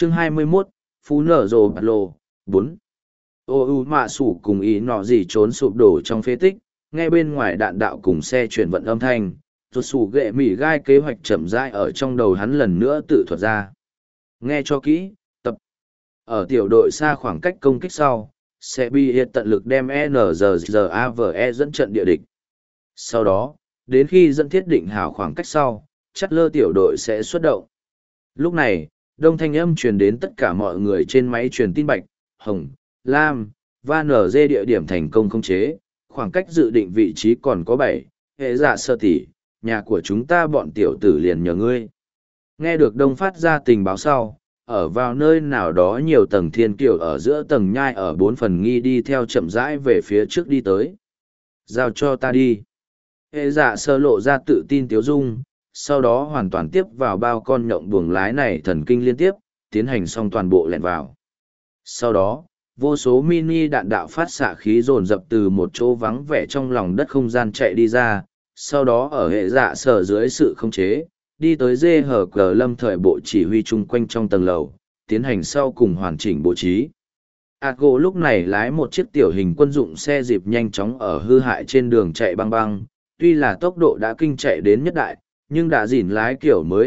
Chương 21, Phú nở rồ bạt lô, 4. Ô u mạ sủ cùng ý nọ gì trốn sụp đổ trong phế tích, nghe bên ngoài đạn đạo cùng xe chuyển vận âm thanh, rụt sủ ghệ mỉ gai kế hoạch chậm rãi ở trong đầu hắn lần nữa tự thuật ra. Nghe cho kỹ, tập. Ở tiểu đội xa khoảng cách công kích sau, sẽ bị hiện tận lực đem NZZAVE dẫn trận địa địch. Sau đó, đến khi dẫn thiết định hảo khoảng cách sau, chắc lơ tiểu đội sẽ xuất động. Lúc này, đông thanh âm truyền đến tất cả mọi người trên máy truyền tin bạch, hồng, lam, và NG địa điểm thành công khống chế, khoảng cách dự định vị trí còn có 7, hệ dạ sơ tỷ, nhà của chúng ta bọn tiểu tử liền nhờ ngươi. Nghe được đông phát ra tình báo sau, ở vào nơi nào đó nhiều tầng thiên kiều ở giữa tầng nhai ở 4 phần nghi đi theo chậm rãi về phía trước đi tới. Giao cho ta đi. Hệ dạ sơ lộ ra tự tin tiếu dung, sau đó hoàn toàn tiếp vào bao con nhộng buồng lái này thần kinh liên tiếp, tiến hành xong toàn bộ lẹn vào. Sau đó, vô số mini đạn đạo phát xạ khí dồn dập từ một chỗ vắng vẻ trong lòng đất không gian chạy đi ra, sau đó ở hệ dạ sở dưới sự khống chế, đi tới dê hở cờ lâm thời bộ chỉ huy chung quanh trong tầng lầu, tiến hành sau cùng hoàn chỉnh bố trí. Atgo lúc này lái một chiếc tiểu hình quân dụng xe dịp nhanh chóng ở hư hại trên đường chạy băng băng, tuy là tốc độ đã kinh chạy đến nhất đại, nhưng đã dỉn lái kiểu mới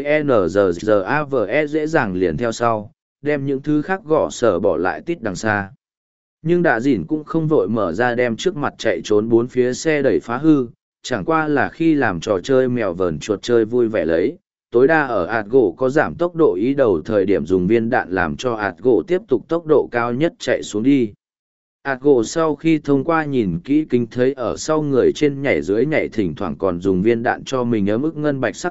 NZZAVE dễ dàng liền theo sau, đem những thứ khác gõ sở bỏ lại tít đằng xa. Nhưng đã dỉn cũng không vội mở ra đem trước mặt chạy trốn bốn phía xe đẩy phá hư, chẳng qua là khi làm trò chơi mèo vờn chuột chơi vui vẻ lấy, tối đa ở Atgo có giảm tốc độ ý đầu thời điểm dùng viên đạn làm cho Atgo tiếp tục tốc độ cao nhất chạy xuống đi. Atgo sau khi thông qua nhìn kỹ kính thấy ở sau người trên nhảy dưới nhảy thỉnh thoảng còn dùng viên đạn cho mình ấm ức ngân bạch sắc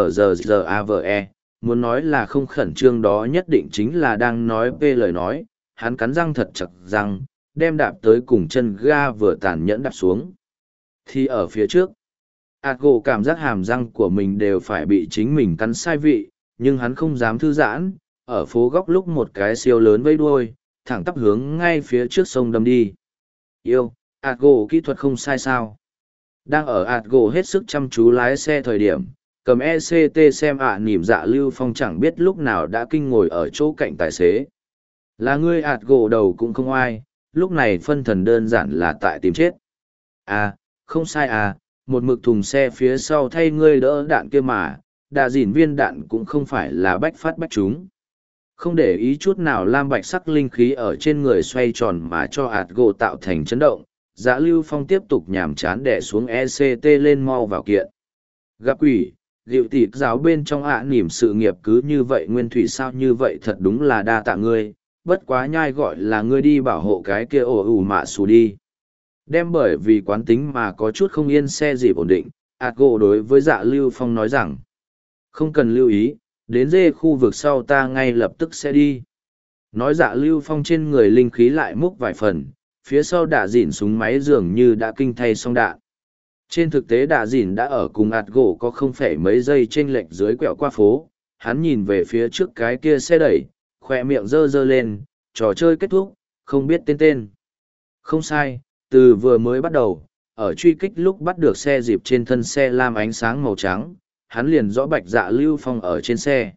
NZZAVE, muốn nói là không khẩn trương đó nhất định chính là đang nói về lời nói, hắn cắn răng thật chặt răng, đem đạp tới cùng chân ga vừa tàn nhẫn đạp xuống. Thì ở phía trước, Atgo cảm giác hàm răng của mình đều phải bị chính mình cắn sai vị, nhưng hắn không dám thư giãn, ở phố góc lúc một cái siêu lớn vây đuôi, thẳng tắp hướng ngay phía trước sông đâm đi. Yêu, Atgo kỹ thuật không sai sao. Đang ở Atgo hết sức chăm chú lái xe thời điểm, cầm ECT xem nỉm dạ Lưu Phong chẳng biết lúc nào đã kinh ngồi ở chỗ cạnh tài xế. Là ngươi Atgo đầu cũng không ai, lúc này phân thần đơn giản là tại tìm chết. À, không sai à, một mực thùng xe phía sau thay ngươi đỡ đạn kia mà, đà dỉn viên đạn cũng không phải là bách phát bách chúng. Không để ý chút nào lam bạch sắc linh khí ở trên người xoay tròn mà cho Atgo tạo thành chấn động, Dạ Lưu Phong tiếp tục nhàm chán đè xuống ECT lên mau vào kiện. Gặp quỷ, liệu tịt giáo bên trong nỉm sự nghiệp cứ như vậy nguyên thủy sao như vậy thật đúng là đa tạ ngươi, bất quá nhai gọi là ngươi đi bảo hộ cái kia ổ ủ mạ xù đi. Đem bởi vì quán tính mà có chút không yên xe dịp ổn định, Atgo đối với Dạ Lưu Phong nói rằng, không cần lưu ý, đến dê khu vực sau ta ngay lập tức sẽ đi. Nói Dạ Lưu Phong trên người linh khí lại múc vài phần, phía sau đạ dỉn súng máy dường như đã kinh thay xong đạn. Trên thực tế đạ dỉn đã ở cùng Atgo có không phải mấy giây chênh lệch dưới quẹo qua phố, hắn nhìn về phía trước cái kia xe đẩy, khoe miệng dơ dơ lên, trò chơi kết thúc, không biết tên. Không sai, từ vừa mới bắt đầu, ở truy kích lúc bắt được xe dịp trên thân xe lam ánh sáng màu trắng, hắn liền rõ bạch Dạ Lưu Phong ở trên xe.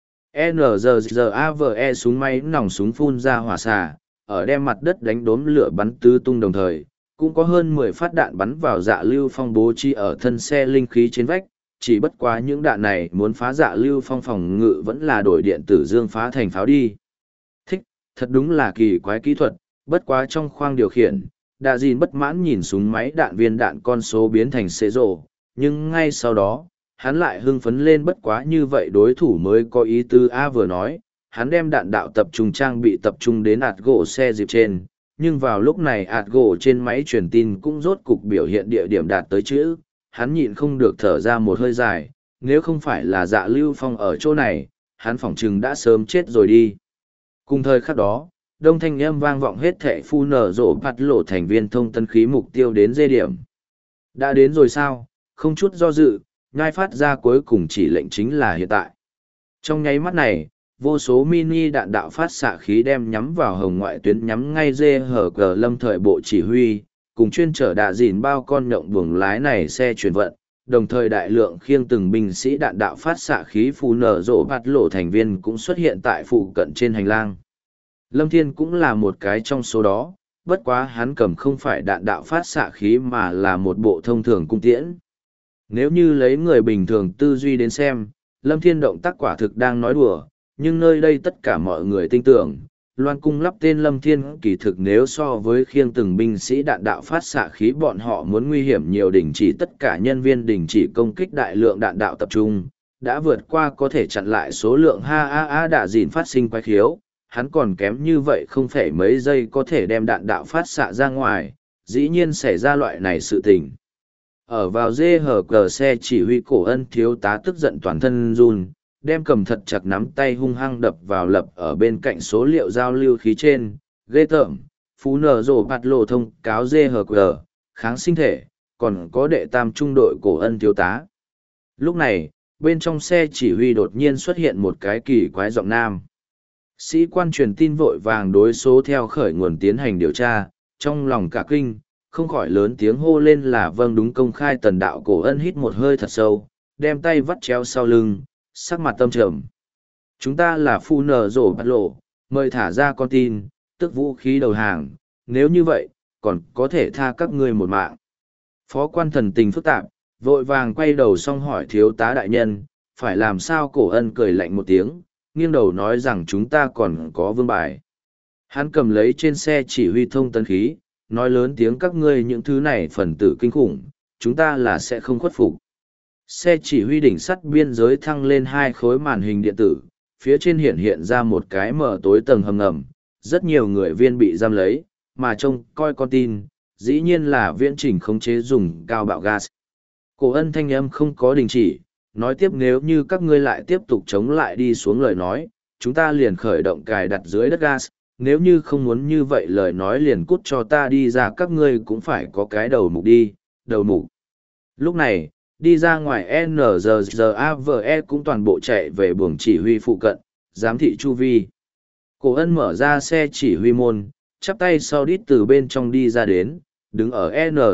NZZAVE súng máy nòng súng phun ra hỏa xà, ở đem mặt đất đánh đốm lửa bắn tứ tung đồng thời, cũng có hơn 10 phát đạn bắn vào Dạ Lưu Phong bố trí ở thân xe linh khí trên vách, chỉ bất quá những đạn này muốn phá Dạ Lưu Phong phòng ngự vẫn là đổi điện tử dương phá thành pháo đi. Thích, thật đúng là kỳ quái kỹ thuật, bất quá trong khoang điều khiển, Đạ Dìn bất mãn nhìn súng máy đạn viên đạn con số biến thành xế rồ, nhưng ngay sau đó, hắn lại hưng phấn lên bất quá như vậy đối thủ mới có ý tứ vừa nói, hắn đem đạn đạo tập trung trang bị tập trung đến Atgo xe dịp trên, nhưng vào lúc này Atgo trên máy truyền tin cũng rốt cục biểu hiện địa điểm đạt tới chữ, hắn nhịn không được thở ra một hơi dài, nếu không phải là Dạ Lưu Phong ở chỗ này, hắn phỏng chừng đã sớm chết rồi đi. Cùng thời khắc đó, đông thanh âm vang vọng hết thệ phu nở rộ bắt lộ thành viên thông tân khí mục tiêu đến dê điểm. Đã đến rồi sao, không chút do dự, nhai phát ra cuối cùng chỉ lệnh chính là hiện tại. Trong nháy mắt này, vô số mini đạn đạo phát xạ khí đem nhắm vào hồng ngoại tuyến nhắm ngay dê hở cờ lâm thời bộ chỉ huy, cùng chuyên chở đạ dìn bao con nhộng buồng lái này xe chuyển vận, đồng thời đại lượng khiêng từng binh sĩ đạn đạo phát xạ khí phù nở rộ bạt lộ thành viên cũng xuất hiện tại phụ cận trên hành lang. Lâm Thiên cũng là một cái trong số đó, bất quá hắn cầm không phải đạn đạo phát xạ khí mà là một bộ thông thường cung tiễn. Nếu như lấy người bình thường tư duy đến xem, Lâm Thiên động tác quả thực đang nói đùa, nhưng nơi đây tất cả mọi người tin tưởng, loan cung lắp tên Lâm Thiên kỳ thực nếu so với khiêng từng binh sĩ đạn đạo phát xạ khí bọn họ muốn nguy hiểm nhiều, đình chỉ tất cả nhân viên đình chỉ công kích đại lượng đạn đạo tập trung, đã vượt qua có thể chặn lại số lượng đạ dìn phát sinh quái khiếu, hắn còn kém như vậy không phải mấy giây có thể đem đạn đạo phát xạ ra ngoài, dĩ nhiên xảy ra loại này sự tình. Ở vào dê hở cờ xe chỉ huy Cổ Ân thiếu tá tức giận toàn thân run, đem cầm thật chặt nắm tay hung hăng đập vào lập ở bên cạnh số liệu giao lưu khí trên, ghê tởm, phú nở rổ bạt lộ thông cáo dê hở cờ, kháng sinh thể, còn có đệ tam trung đội Cổ Ân thiếu tá. Lúc này, bên trong xe chỉ huy đột nhiên xuất hiện một cái kỳ quái giọng nam. Sĩ quan truyền tin vội vàng đối số theo khởi nguồn tiến hành điều tra, trong lòng cả kinh, không khỏi lớn tiếng hô lên là vâng đúng. Công khai tần đạo Cổ Ân hít một hơi thật sâu, đem tay vắt chéo sau lưng, sắc mặt tâm trầm. Chúng ta là phu nở rổ bắt lộ, mời thả ra con tin, tức vũ khí đầu hàng, nếu như vậy, còn có thể tha các ngươi một mạng. Phó quan thần tình phức tạp, vội vàng quay đầu xong hỏi thiếu tá đại nhân, phải làm sao? Cổ Ân cười lạnh một tiếng, nghiêng đầu nói rằng chúng ta còn có vương bài. Hắn cầm lấy trên xe chỉ huy thông tấn khí, nói lớn tiếng các ngươi những thứ này phần tử kinh khủng, chúng ta là sẽ không khuất phục. Xe chỉ huy đỉnh sắt biên giới thăng lên 2 khối màn hình điện tử, phía trên hiện ra một cái mở tối tầng hầm ngầm, rất nhiều người viên bị giam lấy, mà trông coi con tin, dĩ nhiên là viễn trình khống chế dùng cao bạo gas. Cổ Ân thanh âm không có đình chỉ, nói tiếp nếu như các ngươi lại tiếp tục chống lại đi xuống lời nói, chúng ta liền khởi động cài đặt dưới đất gas, nếu như không muốn như vậy lời nói liền cút cho ta đi ra, các ngươi cũng phải có cái đầu mục đi, đầu mục. Lúc này, đi ra ngoài NGZAVE cũng toàn bộ chạy về buồng chỉ huy phụ cận, giám thị chu vi. Cổ Ân mở ra xe chỉ huy môn, chắp tay sau đít từ bên trong đi ra đến, đứng ở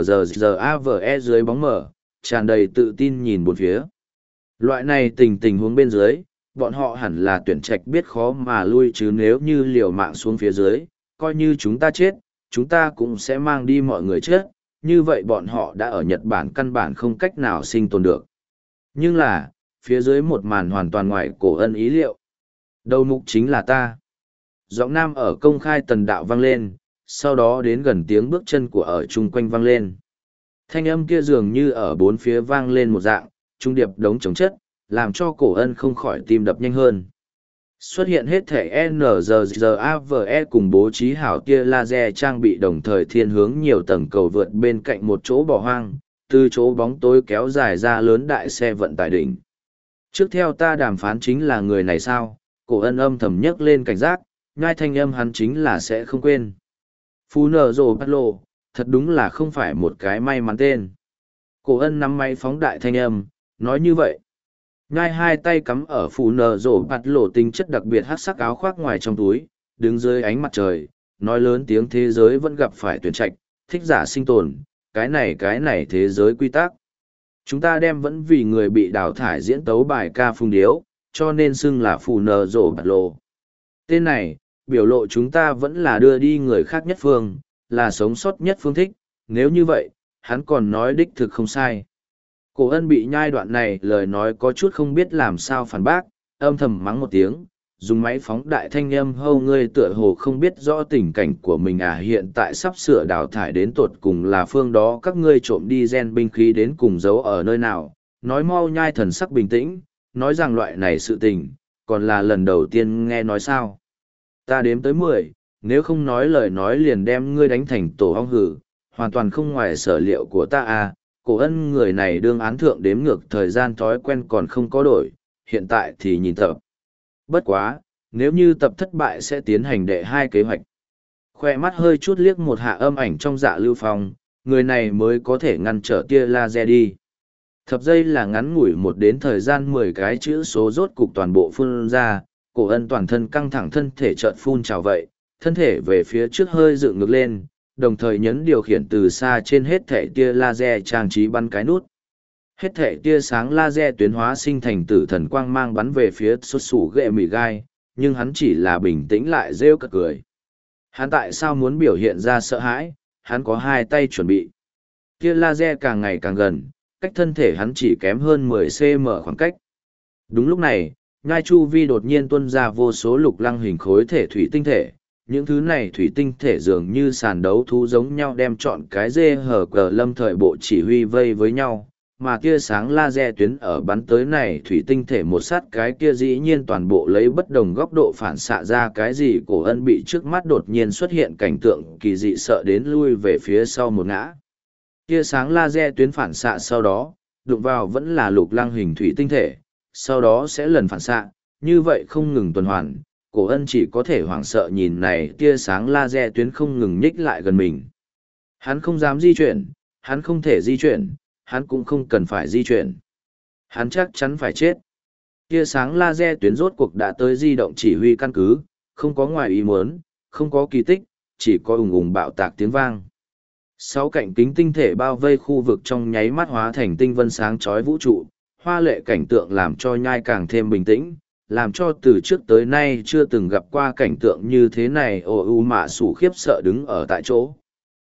NGZAVE dưới bóng mở, tràn đầy tự tin nhìn bốn phía. Loại này tình huống bên dưới, bọn họ hẳn là tuyển trạch biết khó mà lui chứ nếu như liều mạng xuống phía dưới, coi như chúng ta chết, chúng ta cũng sẽ mang đi mọi người chết, như vậy bọn họ đã ở Nhật Bản căn bản không cách nào sinh tồn được. Nhưng là, phía dưới một màn hoàn toàn ngoài Cổ Ân ý liệu. Đầu mục chính là ta. Giọng nam ở công khai tần đạo vang lên, sau đó đến gần tiếng bước chân của ở chung quanh vang lên. Thanh âm kia dường như ở bốn phía vang lên một dạng, trung điệp đống chống chất, làm cho Cổ Ân không khỏi tim đập nhanh hơn. Xuất hiện hết thể NGZAVE cùng bố trí hảo tia laser trang bị đồng thời thiên hướng nhiều tầng cầu vượt bên cạnh một chỗ bỏ hoang, từ chỗ bóng tối kéo dài ra lớn đại xe vận tải đỉnh. Trước theo ta đàm phán chính là người này sao? Cổ Ân âm thầm nhấc lên cảnh giác, ngay thanh âm hắn chính là sẽ không quên. Phú nở rồ bắt lộ, thật đúng là không phải một cái may mắn tên. Cổ Ân nắm máy phóng đại thanh âm, nói như vậy. Ngay hai tay cắm ở phù nở rổ bạt lộ tính chất đặc biệt hát sắc áo khoác ngoài trong túi, đứng dưới ánh mặt trời, nói lớn tiếng thế giới vẫn gặp phải tuyển trạch, thích giả sinh tồn, cái này thế giới quy tắc. Chúng ta đem vẫn vì người bị đào thải diễn tấu bài ca phung điếu, cho nên xưng là phù nở rổ bạt lộ. Tên này, biểu lộ chúng ta vẫn là đưa đi người khác nhất phương, là sống sót nhất phương thích, nếu như vậy, hắn còn nói đích thực không sai. Cổ Ân bị nhai đoạn này lời nói có chút không biết làm sao phản bác, âm thầm mắng một tiếng, dùng máy phóng đại thanh âm hâu ngươi tựa hồ không biết rõ tình cảnh của mình à, hiện tại sắp sửa đào thải đến tột cùng là phương đó các ngươi trộm đi gen binh khí đến cùng giấu ở nơi nào, nói mau nhai thần sắc bình tĩnh, nói rằng loại này sự tình, còn là lần đầu tiên nghe nói sao. Ta đếm tới 10, nếu không nói lời nói liền đem ngươi đánh thành tổ ong hử, hoàn toàn không ngoài sở liệu của ta à. Cổ Ân người này đương án thượng đếm ngược thời gian thói quen còn không có đổi, hiện tại thì nhìn tập. Bất quá, nếu như tập thất bại sẽ tiến hành đệ 2 kế hoạch. Khoe mắt hơi chút liếc một hạ âm ảnh trong Dạ Lưu Phong, người này mới có thể ngăn trở tia laser đi. Thập giây là ngắn ngủi một đến thời gian 10 cái chữ số rốt cục toàn bộ phun ra, Cổ Ân toàn thân căng thẳng thân thể chợt phun trào vậy, thân thể về phía trước hơi dựng ngược lên, đồng thời nhấn điều khiển từ xa trên hết thẻ tia laser trang trí bắn cái nút. Hết thể tia sáng laser tuyến hóa sinh thành tử thần quang mang bắn về phía xuất xù ghệ mì gai, nhưng hắn chỉ là bình tĩnh lại rêu cợt cười. Hắn tại sao muốn biểu hiện ra sợ hãi, hắn có hai tay chuẩn bị. Tia laser càng ngày càng gần, cách thân thể hắn chỉ kém hơn 10 cm khoảng cách. Đúng lúc này, nhai chu vi đột nhiên tuôn ra vô số lục lăng hình khối thể thủy tinh thể. Những thứ này thủy tinh thể dường như sàn đấu thú giống nhau đem chọn cái dê hở cờ lâm thời bộ chỉ huy vây với nhau, mà tia sáng laser tuyến ở bắn tới này thủy tinh thể một sát cái kia dĩ nhiên toàn bộ lấy bất đồng góc độ phản xạ ra cái gì cổ ân bị trước mắt đột nhiên xuất hiện cảnh tượng kỳ dị sợ đến lui về phía sau một ngã. Tia sáng laser tuyến phản xạ sau đó, đụng vào vẫn là lục lăng hình thủy tinh thể, sau đó sẽ lần phản xạ, như vậy không ngừng tuần hoàn, cổ ân chỉ có thể hoảng sợ nhìn này tia sáng laser tuyến không ngừng nhích lại gần mình. Hắn không dám di chuyển, hắn không thể di chuyển, hắn cũng không cần phải di chuyển. Hắn chắc chắn phải chết. Tia sáng laser tuyến rốt cuộc đã tới di động chỉ huy căn cứ, không có ngoài ý muốn, không có kỳ tích, chỉ có ùng ùng bạo tạc tiếng vang. Sáu cạnh kính tinh thể bao vây khu vực trong nháy mắt hóa thành tinh vân sáng chói vũ trụ, hoa lệ cảnh tượng làm cho nhai càng thêm bình tĩnh, làm cho từ trước tới nay chưa từng gặp qua cảnh tượng như thế này. Ô u mạ sủ khiếp sợ đứng ở tại chỗ.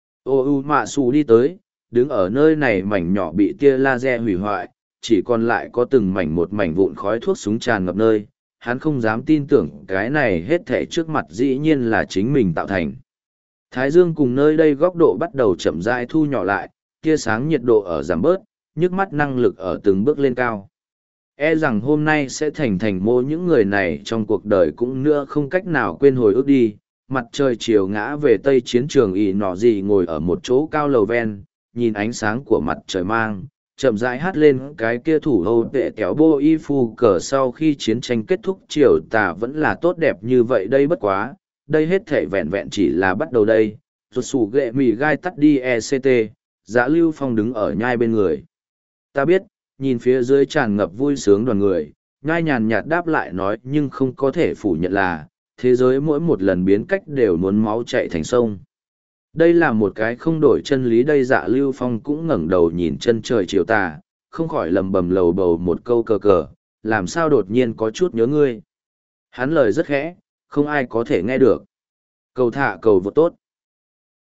Ô u mạ sủ đi tới, đứng ở nơi này mảnh nhỏ bị tia laser hủy hoại, chỉ còn lại có từng mảnh một mảnh vụn khói thuốc súng tràn ngập nơi. Hắn không dám tin tưởng cái này hết thể trước mặt dĩ nhiên là chính mình tạo thành. Thái dương cùng nơi đây góc độ bắt đầu chậm rãi thu nhỏ lại, tia sáng nhiệt độ ở giảm bớt, nhức mắt năng lực ở từng bước lên cao. E rằng hôm nay sẽ thành mô những người này trong cuộc đời cũng nữa không cách nào quên hồi ức đi. Mặt trời chiều ngã về tây chiến trường ỉ nọ gì ngồi ở một chỗ cao lầu ven, nhìn ánh sáng của mặt trời mang, chậm rãi hát lên cái kia thủ Âu tệ kéo bô y phu cờ sau khi chiến tranh kết thúc triều tà vẫn là tốt đẹp như vậy đây bất quá, đây hết thể vẹn vẹn chỉ là bắt đầu đây. Rụt sủ ghệ mì gai tắt đi ECT, Dã Lưu Phong đứng ở nhai bên người. Ta biết, nhìn phía dưới tràn ngập vui sướng đoàn người, nhai nhàn nhạt đáp lại nói nhưng không có thể phủ nhận là, thế giới mỗi một lần biến cách đều muốn máu chạy thành sông. Đây là một cái không đổi chân lý đây. Dạ Lưu Phong cũng ngẩng đầu nhìn chân trời chiều tà, không khỏi lầm bầm lầu bầu một câu cờ cờ, làm sao đột nhiên có chút nhớ ngươi. Hắn lời rất khẽ, không ai có thể nghe được. Cầu thả cầu vô tốt.